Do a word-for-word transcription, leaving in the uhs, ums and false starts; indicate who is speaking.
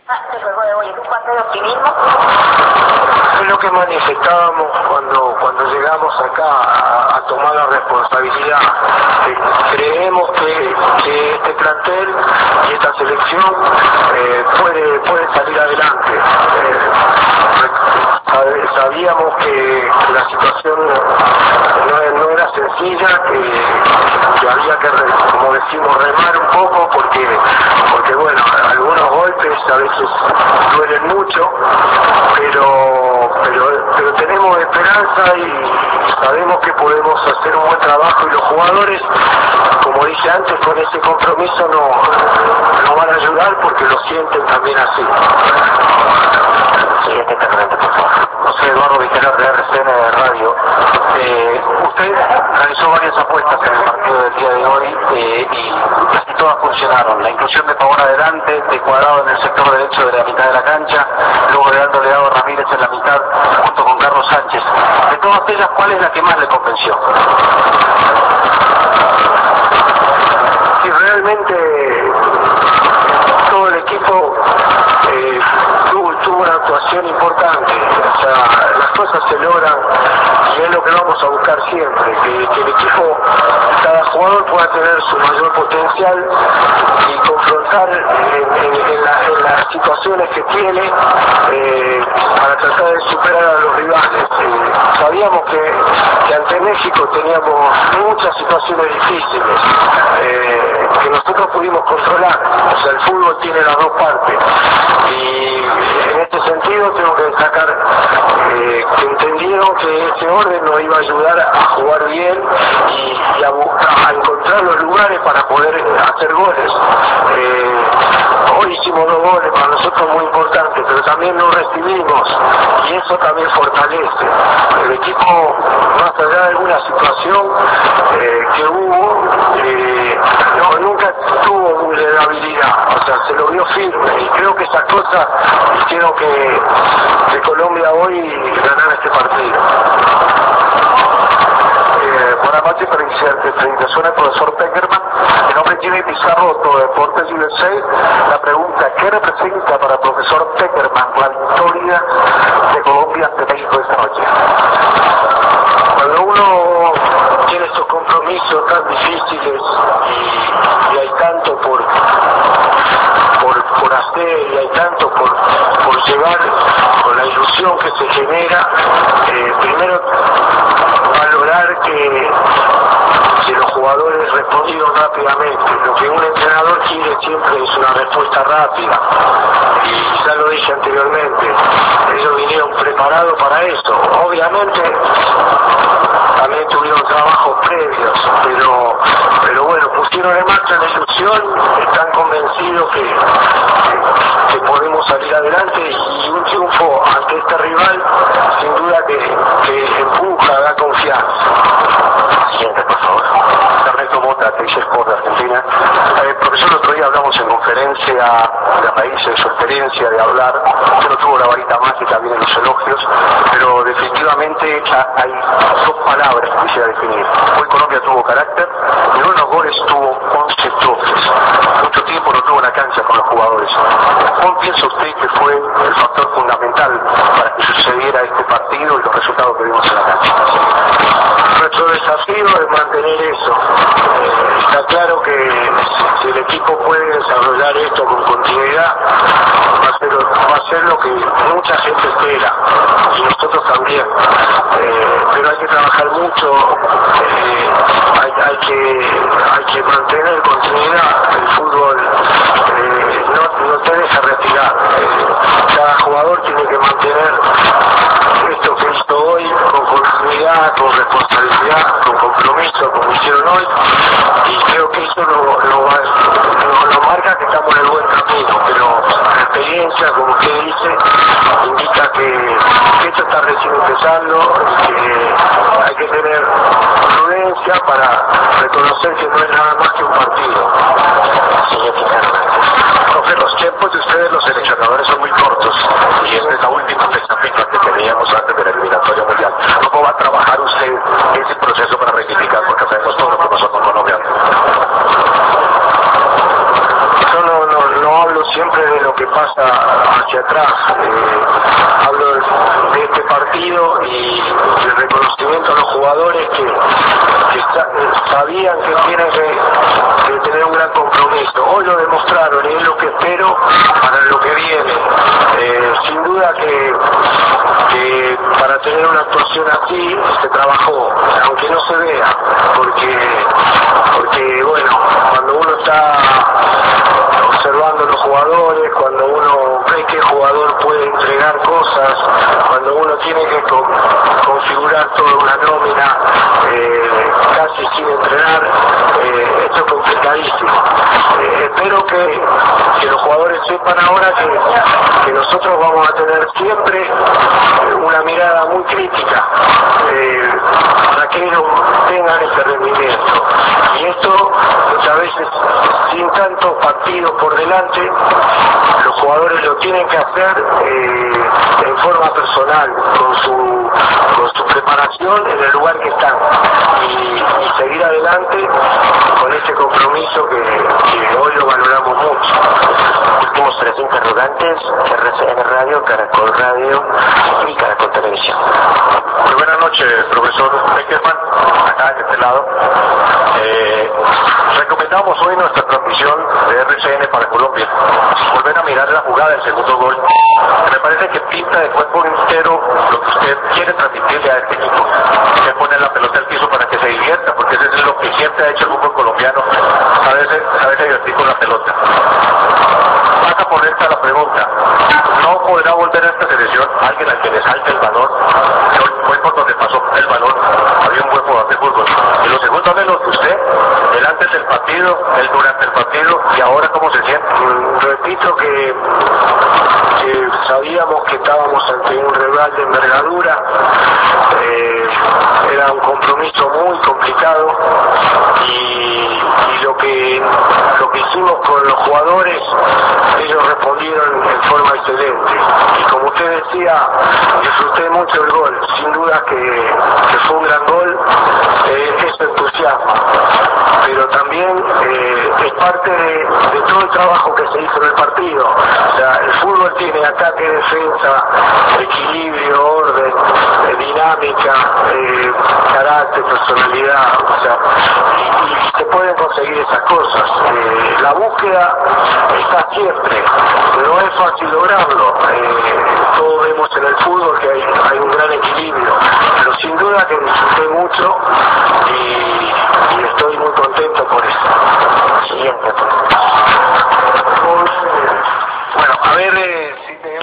Speaker 1: Es lo que manifestábamos cuando cuando llegamos acá a, a tomar la responsabilidad. Eh, creemos que, que este plantel y esta selección eh, puede puede salir adelante. Eh, sabíamos que la situación no, no era sencilla, que, que había que, como decimos, remar un poco porque porque bueno, algunos golpes a veces duelen mucho, pero pero pero tenemos esperanza y sabemos que podemos hacer un buen trabajo, y los jugadores, como dije antes, con ese compromiso no nos van a ayudar porque lo sienten también así.
Speaker 2: Siguiente intervento, por favor. José Eduardo Vitelar de R C N Radio. Eh, usted realizó varias apuestas en el partido del día de hoy eh, y casi todas funcionaron. La inclusión de Pavón adelante, de Cuadrado en el sector derecho de la mitad de la cancha, luego de Aldo Leao Ramírez en la mitad junto con Carlos Sánchez. De todas ellas, ¿cuál es la que más le convenció?
Speaker 1: Sí, realmente todo el equipo eh, tuvo, tuvo una actuación importante. O sea, las cosas se logran y es lo que vamos a buscar siempre, que, que el equipo, cada jugador pueda tener su mayor potencial y confrontar en, en, en, la, en las situaciones que tiene eh, para tratar de superar a los rivales. Eh, sabíamos que, que ante México teníamos muchas situaciones difíciles eh, que nosotros pudimos controlar. O sea, el fútbol tiene las dos partes y en este sentido tengo que destacar eh, que entendieron que ese orden nos iba a ayudar a jugar bien y, y a, a encontrar los lugares para poder hacer goles. Eh, hoy hicimos dos goles, para nosotros muy importantes, pero también no recibimos y eso también fortalece. El equipo, más allá de alguna situación eh, que hubo, eh, no, nunca tuvo vulnerabilidad, o sea, se lo vio firme y creo que esas cosas hicieron que, que Colombia hoy ganara este partido.
Speaker 2: Eh, buenas noches, felicitaciones al profesor Peckerman. Mi nombre es Jimmy Pizarro, de Deportes U S A. La pregunta, ¿qué representa para el profesor Peckerman la victoria de Colombia ante México esta noche?
Speaker 1: Cuando uno tiene estos compromisos tan difíciles y, y hay tanto por, por, por hacer y hay tanto por, por llevar, con la ilusión que se genera, eh, primero valorar que, que los jugadores respondieron rápidamente. Lo que un entrenador quiere siempre es una respuesta rápida y ya lo dije anteriormente, ellos vinieron preparados para eso. Obviamente también tuvieron trabajos previos, pero pero bueno, pusieron en marcha la ilusión, están convencidos que, que, que podemos salir adelante y un triunfo ante este rival sin duda que, que empuja, da confianza.
Speaker 2: Siguiente, por favor. Ernesto Mota, T Sport de Argentina. Eh, profesor, el otro día hablamos en conferencia de raíz de su experiencia de hablar. Usted no tuvo la varita mágica, vienen los elogios, pero definitivamente hay dos palabras que quisiera definir. Hoy Colombia tuvo carácter y uno de los goles tuvo once toques. Mucho tiempo no tuvo la cancha con los jugadores. ¿Cuál piensa usted que fue el factor fundamental para que sucediera este partido y los resultados que vimos en la cancha?
Speaker 1: Nuestro desafío es mantener eso. Eh, está claro que si el equipo puede desarrollar esto con continuidad, va a ser, va a ser lo que mucha gente espera y nosotros también. Eh, pero hay que trabajar mucho, eh, hay, hay, que, hay que mantener continuidad. El fútbol eh, no, no te deja retirar. Eh, cada jugador tiene que mantener esto que hizo hoy con continuidad, con responsabilidad, con compromiso, como hicieron hoy, y creo que eso lo, lo, va, lo, lo marca que estamos en el buen camino, pero la experiencia, como usted dice, indica que, que esto está recién empezando y que hay que tener prudencia para reconocer que no es nada más que un partido.
Speaker 2: Profe, los tiempos de ustedes, los seleccionadores, son muy cortos y esta es la última fecha fija que teníamos antes de la eliminatoria mundial. ¿Cómo va a trabajar usted ese proceso para rectificar? Porque sabemos todo lo que pasó con Colombia.
Speaker 1: Yo no, no, no hablo siempre de lo que pasa hacia atrás. Eh, hablo de, de este partido y el reconocimiento a los jugadores que, que sa sabían que tienen que, que tener un gran compromiso. Hoy lo demostraron y es lo que espero para lo que viene. Eh, sin duda que, que para tener una actuación así se trabajó, aunque no se vea, porque, porque bueno, cuando uno está observando los jugadores, cuando uno ve que el jugador puede entregar cosas, cuando uno tiene que con, configurar toda una nómina eh, casi sin entrenar, eh, esto es complicadísimo. Eh, espero que, que los jugadores sepan ahora que, que nosotros vamos a tener siempre una mirada muy crítica eh, para que ellos tengan ese rendimiento. Y esto muchas veces sin tantos partidos por delante, los jugadores lo tienen que hacer eh, en forma personal, con su, con su preparación en el lugar que están y, y seguir adelante con ese compromiso que, que hoy lo valoramos mucho.
Speaker 2: Últimos tres interrogantes, R C N Radio, Caracol Radio y Caracol Televisión.
Speaker 3: Muy buenas noches, profesor Beckerman, acá de este lado. Eh, recomendamos hoy nuestra transmisión de R C N para Colombia. Volver a mirar la jugada del segundo gol. Me parece que pinta de cuerpo entero lo que usted quiere transmitirle a este equipo. Que pone la pelota al piso para que se divierta, porque eso es lo que siempre ha hecho el fútbol colombiano, saberse, saberse divertir con la pelota. Pasa por esta la pregunta. ¿No podrá volver a esta selección alguien al que le salte el balón? Fue por donde pasó el balón. Había un buen jugador de fútbol. Y lo segundo, háblenos de usted, el antes del partido, el durante el partido y ahora cómo se siente.
Speaker 1: Mm, repito que, que sabíamos que estábamos ante un rival de envergadura. Eh, era un compromiso muy complicado y, y lo que lo que hicimos con los jugadores, ellos respondieron en forma excelente. Y como usted decía, disfruté mucho el gol. Sin duda que, que fue un gran gol. Eh, es entusiasmo. Pero también eh, es parte de, de todo el trabajo que se hizo en el partido. O sea, el fútbol tiene ataque, defensa, equilibrio, orden, eh, dinámica, eh, carácter, personalidad. O sea, y, y se pueden conseguir esas cosas. Eh, la búsqueda está siempre. No es fácil lograrlo. Eh, todos vemos en el fútbol que hay, hay un gran equilibrio. Pero sin duda que disfruté mucho y, y estoy muy contento por eso.
Speaker 2: Siguiente.
Speaker 1: Bueno, a ver eh, si tenemos...